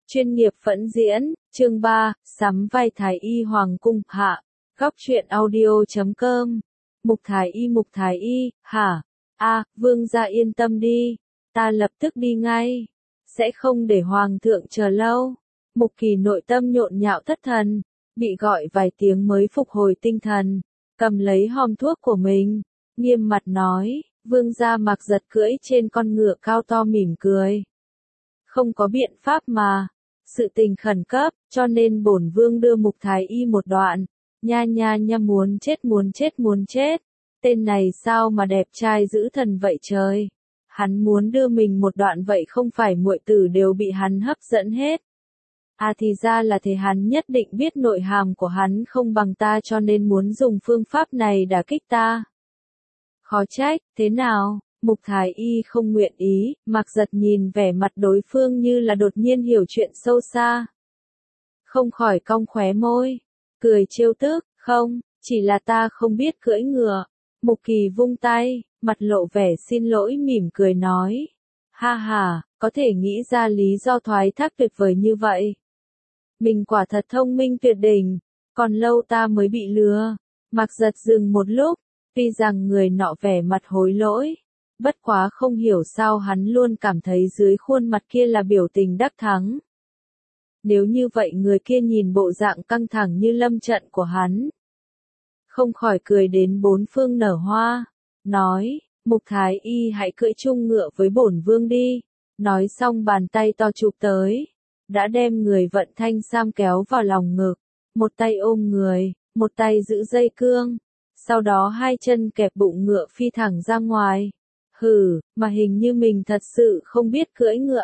Chuyên nghiệp phẫn diễn, chương 3, sắm vai Thái Y Hoàng cung, hạ. Góc truyện audio.com. Mục Thái Y, hả? Vương gia yên tâm đi. Ta lập tức đi ngay. Sẽ không để Hoàng thượng chờ lâu. Mục Kỳ nội tâm nhộn nhạo thất thần. Bị gọi vài tiếng mới phục hồi tinh thần. Cầm lấy hòm thuốc của mình. Nghiêm mặt nói, vương gia Mạc Giật cưỡi trên con ngựa cao to mỉm cười. Không có biện pháp mà. Sự tình khẩn cấp, cho nên bổn vương đưa Mục Thái Y một đoạn. Nha, muốn chết. Tên này sao mà đẹp trai dữ thần vậy trời. Hắn muốn đưa mình một đoạn vậy không phải muội tử đều bị hắn hấp dẫn hết. Thì ra là thế, hắn nhất định biết nội hàm của hắn không bằng ta cho nên muốn dùng phương pháp này đả kích ta. Khó trách, thế nào? Mục Thái Y không nguyện ý, Mạc Giật nhìn vẻ mặt đối phương như là đột nhiên hiểu chuyện sâu xa. Không khỏi cong khóe môi, cười trêu tức, không, chỉ là ta không biết cưỡi ngựa. Mục Kỳ vung tay, mặt lộ vẻ xin lỗi mỉm cười nói. Ha, có thể nghĩ ra lý do thoái thác tuyệt vời như vậy. Mình quả thật thông minh tuyệt đỉnh, còn lâu ta mới bị lừa. Mạc Giật dừng một lúc, tuy rằng người nọ vẻ mặt hối lỗi. Bất quá không hiểu sao hắn luôn cảm thấy dưới khuôn mặt kia là biểu tình đắc thắng. Nếu như vậy người kia nhìn bộ dạng căng thẳng như lâm trận của hắn. Không khỏi cười đến bốn phương nở hoa. Nói, Mục Thái Y hãy cưỡi chung ngựa với bổn vương đi. Nói xong bàn tay to chụp tới. Đã đem người vận thanh sam kéo vào lòng ngực. Một tay ôm người, một tay giữ dây cương. Sau đó hai chân kẹp bụng ngựa phi thẳng ra ngoài. Mà hình như mình thật sự không biết cưỡi ngựa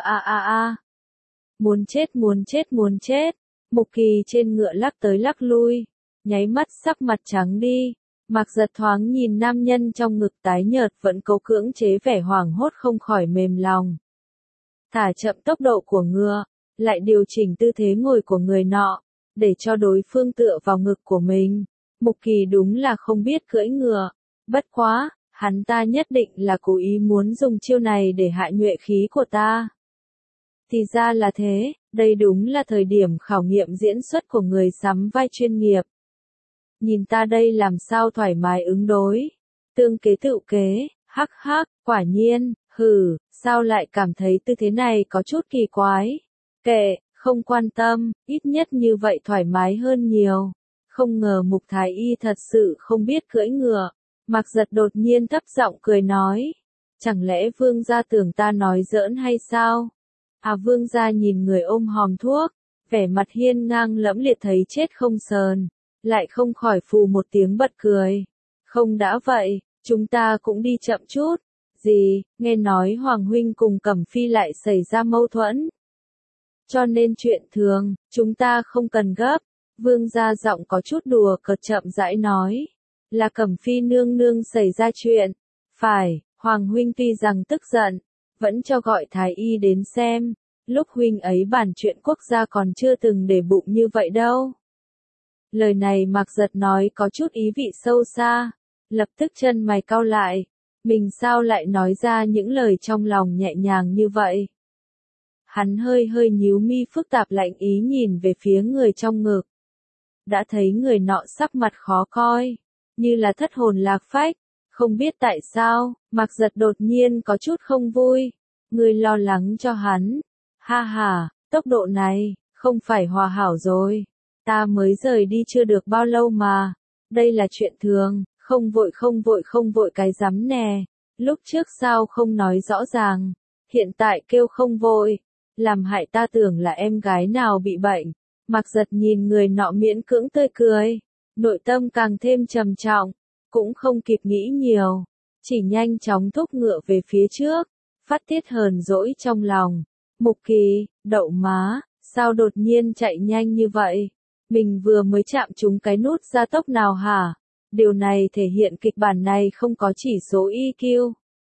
Muốn chết. Mục Kỳ trên ngựa lắc tới lắc lui. Nháy mắt sắc mặt trắng đi. Mạc Giật thoáng nhìn nam nhân trong ngực tái nhợt vẫn cố cưỡng chế vẻ hoảng hốt không khỏi mềm lòng. Thả chậm tốc độ của ngựa. Lại điều chỉnh tư thế ngồi của người nọ. Để cho đối phương tựa vào ngực của mình. Mục Kỳ đúng là không biết cưỡi ngựa. Bất quá. Hắn ta nhất định là cố ý muốn dùng chiêu này để hạ nhuệ khí của ta. Thì ra là thế, đây đúng là thời điểm khảo nghiệm diễn xuất của người sắm vai chuyên nghiệp. Nhìn ta đây làm sao thoải mái ứng đối. Tương kế tựu kế, hắc, quả nhiên, sao lại cảm thấy tư thế này có chút kỳ quái. Kệ, không quan tâm, ít nhất như vậy thoải mái hơn nhiều. Không ngờ Mục Thái Y thật sự không biết cưỡi ngựa. Mạc Giật đột nhiên thấp giọng cười nói. Chẳng lẽ vương gia tưởng ta nói giỡn hay sao? Vương gia nhìn người ôm hòm thuốc. Vẻ mặt hiên ngang lẫm liệt thấy chết không sờn. Lại không khỏi phù một tiếng bật cười. Không đã vậy, chúng ta cũng đi chậm chút. Gì, nghe nói Hoàng huynh cùng Cẩm Phi lại xảy ra mâu thuẫn. Cho nên chuyện thường, chúng ta không cần gấp. Vương gia giọng có chút đùa cợt chậm rãi nói. Là Cẩm Phi nương nương xảy ra chuyện. Phải, Hoàng huynh tuy rằng tức giận, vẫn cho gọi Thái Y đến xem. Lúc huynh ấy bàn chuyện quốc gia còn chưa từng để bụng như vậy đâu. Lời này Mạc Giật nói có chút ý vị sâu xa. Lập tức chân mày cau lại. Mình sao lại nói ra những lời trong lòng nhẹ nhàng như vậy? Hắn hơi nhíu mi phức tạp lạnh ý nhìn về phía người trong ngực. Đã thấy người nọ sắc mặt khó coi. Như là thất hồn lạc phách, không biết tại sao, Mạc Giật đột nhiên có chút không vui. Người lo lắng cho hắn. Ha, tốc độ này, không phải hòa hảo rồi. Ta mới rời đi chưa được bao lâu mà. Đây là chuyện thường, không vội cái rắm nè. Lúc trước sao không nói rõ ràng, hiện tại kêu không vội. Làm hại ta tưởng là em gái nào bị bệnh. Mạc Giật nhìn người nọ miễn cưỡng tươi cười. Nội tâm càng thêm trầm trọng, cũng không kịp nghĩ nhiều, chỉ nhanh chóng thúc ngựa về phía trước, phát tiết hờn dỗi trong lòng. Mục Kỳ, đậu má, sao đột nhiên chạy nhanh như vậy? Mình vừa mới chạm trúng cái nút gia tốc nào hả? Điều này thể hiện kịch bản này không có chỉ số EQ.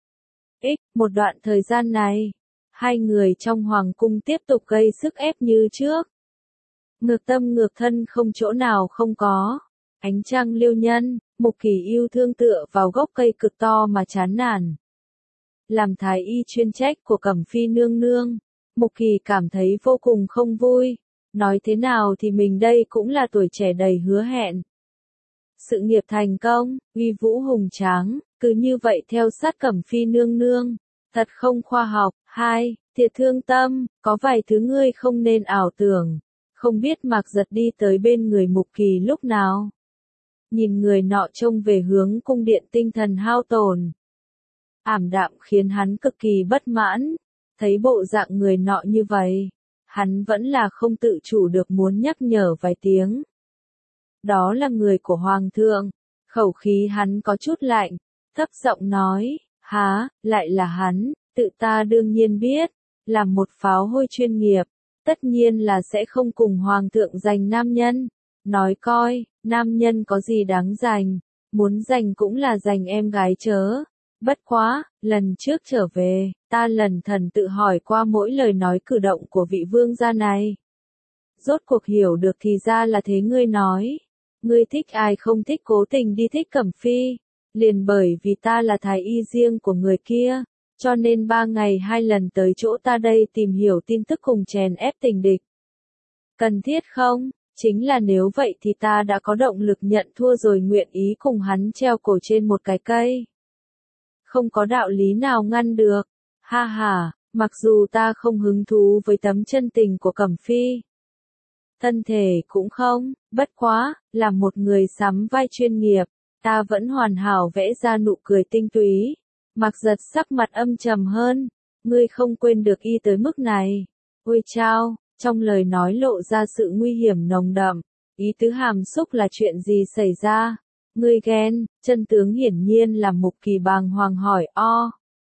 Một đoạn thời gian này, hai người trong hoàng cung tiếp tục gây sức ép như trước. Ngược tâm ngược thân không chỗ nào không có. Ánh trăng liêu nhân, Mục Kỳ yêu thương tựa vào gốc cây cực to mà chán nản. Làm Thái Y chuyên trách của Cẩm Phi nương nương, Mục Kỳ cảm thấy vô cùng không vui. Nói thế nào thì mình đây cũng là tuổi trẻ đầy hứa hẹn. Sự nghiệp thành công, uy vũ hùng tráng, cứ như vậy theo sát Cẩm Phi nương nương. Thật không khoa học. 2. Thiệt thương tâm, có vài thứ ngươi không nên ảo tưởng. Không biết Mạc Giật đi tới bên người Mục Kỳ lúc nào. Nhìn người nọ trông về hướng cung điện tinh thần hao tổn. Ảm đạm khiến hắn cực kỳ bất mãn. Thấy bộ dạng người nọ như vậy, hắn vẫn là không tự chủ được muốn nhắc nhở vài tiếng. Đó là người của Hoàng thượng. Khẩu khí hắn có chút lạnh, thấp giọng nói, há, lại là hắn, tự ta đương nhiên biết, là một pháo hôi chuyên nghiệp, tất nhiên là sẽ không cùng Hoàng thượng giành nam nhân. Nói coi, nam nhân có gì đáng giành, muốn giành cũng là giành em gái chớ. Bất quá, lần trước trở về, ta lần thần tự hỏi qua mỗi lời nói cử động của vị vương gia này. Rốt cuộc hiểu được thì ra là thế ngươi nói. Ngươi thích ai không thích cố tình đi thích Cẩm Phi. Liền bởi vì ta là thái y riêng của người kia, cho nên 3 ngày 2 lần tới chỗ ta đây tìm hiểu tin tức cùng chèn ép tình địch. Cần thiết không? Chính là nếu vậy thì ta đã có động lực nhận thua rồi, nguyện ý cùng hắn treo cổ trên một cái cây. Không có đạo lý nào ngăn được. Ha ha, mặc dù ta không hứng thú với tấm chân tình của Cẩm Phi. Thân thể cũng không, bất quá, là một người sắm vai chuyên nghiệp, ta vẫn hoàn hảo vẽ ra nụ cười tinh túy. Mạc Giật sắc mặt âm trầm hơn, ngươi không quên được y tới mức này. Ôi chao, trong lời nói lộ ra sự nguy hiểm nồng đậm, ý tứ hàm xúc là chuyện gì xảy ra? Ngươi ghen, chân tướng hiển nhiên là Mục Kỳ bàng hoàng hỏi o.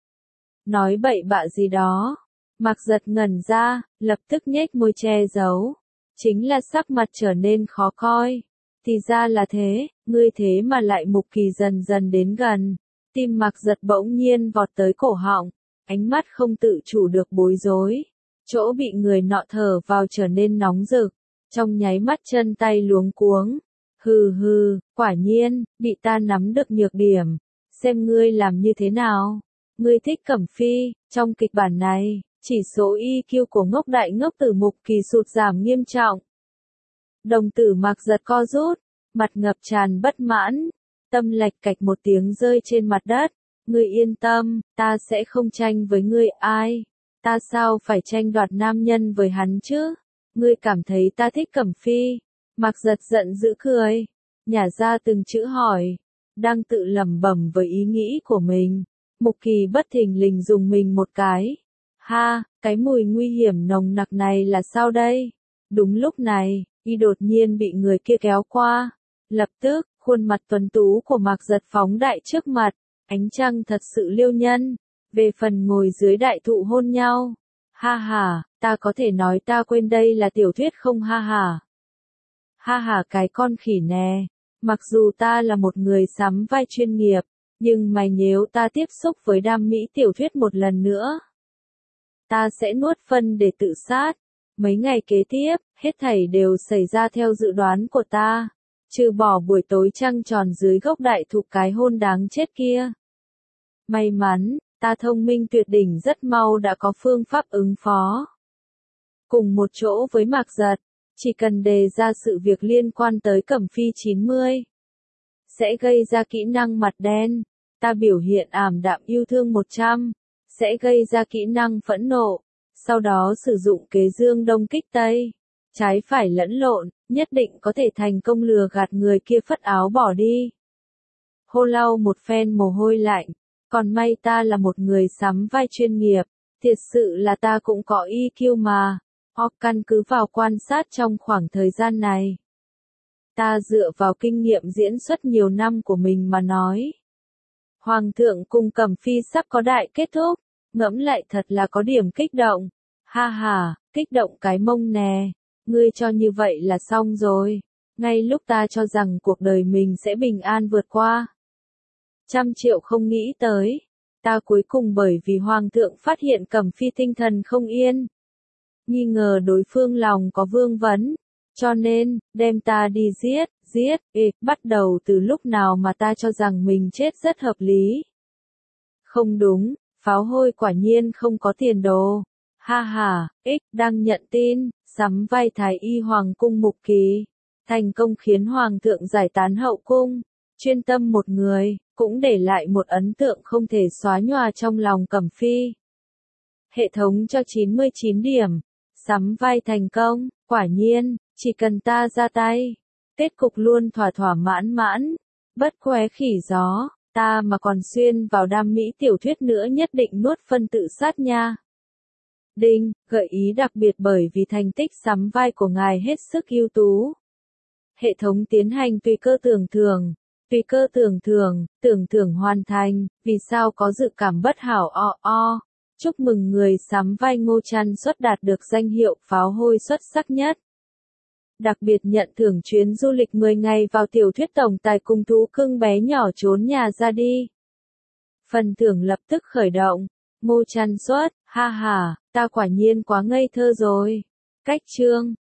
Nói bậy bạ gì đó. Mạc Giật ngẩn ra, lập tức nhếch môi che giấu. Chính là sắc mặt trở nên khó coi. Thì ra là thế, ngươi thế mà lại. Mục Kỳ dần dần đến gần. Tim Mạc Giật bỗng nhiên vọt tới cổ họng. Ánh mắt không tự chủ được bối rối. Chỗ bị người nọ thở vào trở nên nóng rực. Trong nháy mắt chân tay luống cuống. Hừ hừ, quả nhiên, bị ta nắm được nhược điểm. Xem ngươi làm như thế nào. Ngươi thích Cẩm Phi, trong kịch bản này, chỉ số EQ của ngốc đại ngốc tử Mục Kỳ sụt giảm nghiêm trọng. Đồng tử Mạc Giật co rút, mặt ngập tràn bất mãn, tâm lạch cạch một tiếng rơi trên mặt đất. Ngươi yên tâm, ta sẽ không tranh với ngươi. Ai? Ta sao phải tranh đoạt nam nhân với hắn chứ? Ngươi cảm thấy ta thích Cẩm Phi? Mạc Giật giận dữ cười, nhả ra từng chữ hỏi, đang tự lẩm bẩm với ý nghĩ của mình. Mục Kỳ bất thình lình dùng mình một cái. Ha, cái mùi nguy hiểm nồng nặc này là sao đây? Đúng lúc này, y đột nhiên bị người kia kéo qua. Lập tức, khuôn mặt tuấn tú của Mạc Giật phóng đại trước mặt, ánh trăng thật sự liêu nhân. Về phần ngồi dưới đại thụ hôn nhau. Ha ha, ta có thể nói ta quên đây là tiểu thuyết không ha ha. Ha ha cái con khỉ nè, mặc dù ta là một người sắm vai chuyên nghiệp, nhưng mày nếu ta tiếp xúc với đam mỹ tiểu thuyết một lần nữa, ta sẽ nuốt phân để tự sát. Mấy ngày kế tiếp, hết thảy đều xảy ra theo dự đoán của ta, trừ bỏ buổi tối trăng tròn dưới gốc đại thụ cái hôn đáng chết kia. May mắn, ta thông minh tuyệt đỉnh rất mau đã có phương pháp ứng phó. Cùng một chỗ với Mạc Giật, chỉ cần đề ra sự việc liên quan tới Cẩm Phi 90, sẽ gây ra kỹ năng mặt đen. Ta biểu hiện ảm đạm yêu thương 100, sẽ gây ra kỹ năng phẫn nộ. Sau đó sử dụng kế dương đông kích tây, trái phải lẫn lộn, nhất định có thể thành công lừa gạt người kia phất áo bỏ đi. Hô lau một phen mồ hôi lạnh, còn may ta là một người sắm vai chuyên nghiệp, thiệt sự là ta cũng có EQ mà. Hoặc căn cứ vào quan sát trong khoảng thời gian này, ta dựa vào kinh nghiệm diễn xuất nhiều năm của mình mà nói. Hoàng thượng cùng Cẩm Phi sắp có đại kết thúc, ngẫm lại thật là có điểm kích động. Ha ha, kích động cái mông nè, ngươi cho như vậy là xong rồi. Ngay lúc ta cho rằng cuộc đời mình sẽ bình an vượt qua. 100.000.000 không nghĩ tới, ta cuối cùng bởi vì Hoàng thượng phát hiện Cẩm Phi tinh thần không yên. Nghi ngờ đối phương lòng có vương vấn, cho nên, đem ta đi giết. Bắt đầu từ lúc nào mà ta cho rằng mình chết rất hợp lý. Không đúng, pháo hôi quả nhiên không có tiền đồ. ha ha, đang nhận tin, sắm vai thái y hoàng cung mục kỳ. Thành công khiến hoàng thượng giải tán hậu cung, chuyên tâm một người, cũng để lại một ấn tượng không thể xóa nhòa trong lòng Cẩm Phi. Hệ thống cho 99 điểm. Sắm vai thành công, quả nhiên, chỉ cần ta ra tay. Kết cục luôn thỏa thỏa mãn mãn. Bất khóe khỉ gió, ta mà còn xuyên vào đam mỹ tiểu thuyết nữa nhất định nuốt phân tự sát nha. Đinh, gợi ý đặc biệt bởi vì thành tích sắm vai của ngài hết sức ưu tú. Hệ thống tiến hành tùy cơ tưởng thưởng. Tùy cơ tưởng thưởng hoàn thành, vì sao có dự cảm bất hảo Chúc mừng người sắm vai Ngô Trăn xuất đạt được danh hiệu pháo hôi xuất sắc nhất. Đặc biệt nhận thưởng chuyến du lịch 10 ngày vào tiểu thuyết tổng tài cùng thú cưng bé nhỏ trốn nhà ra đi. Phần thưởng lập tức khởi động. Ngô Trăn xuất, ha ha, ta quả nhiên quá ngây thơ rồi. Cách chương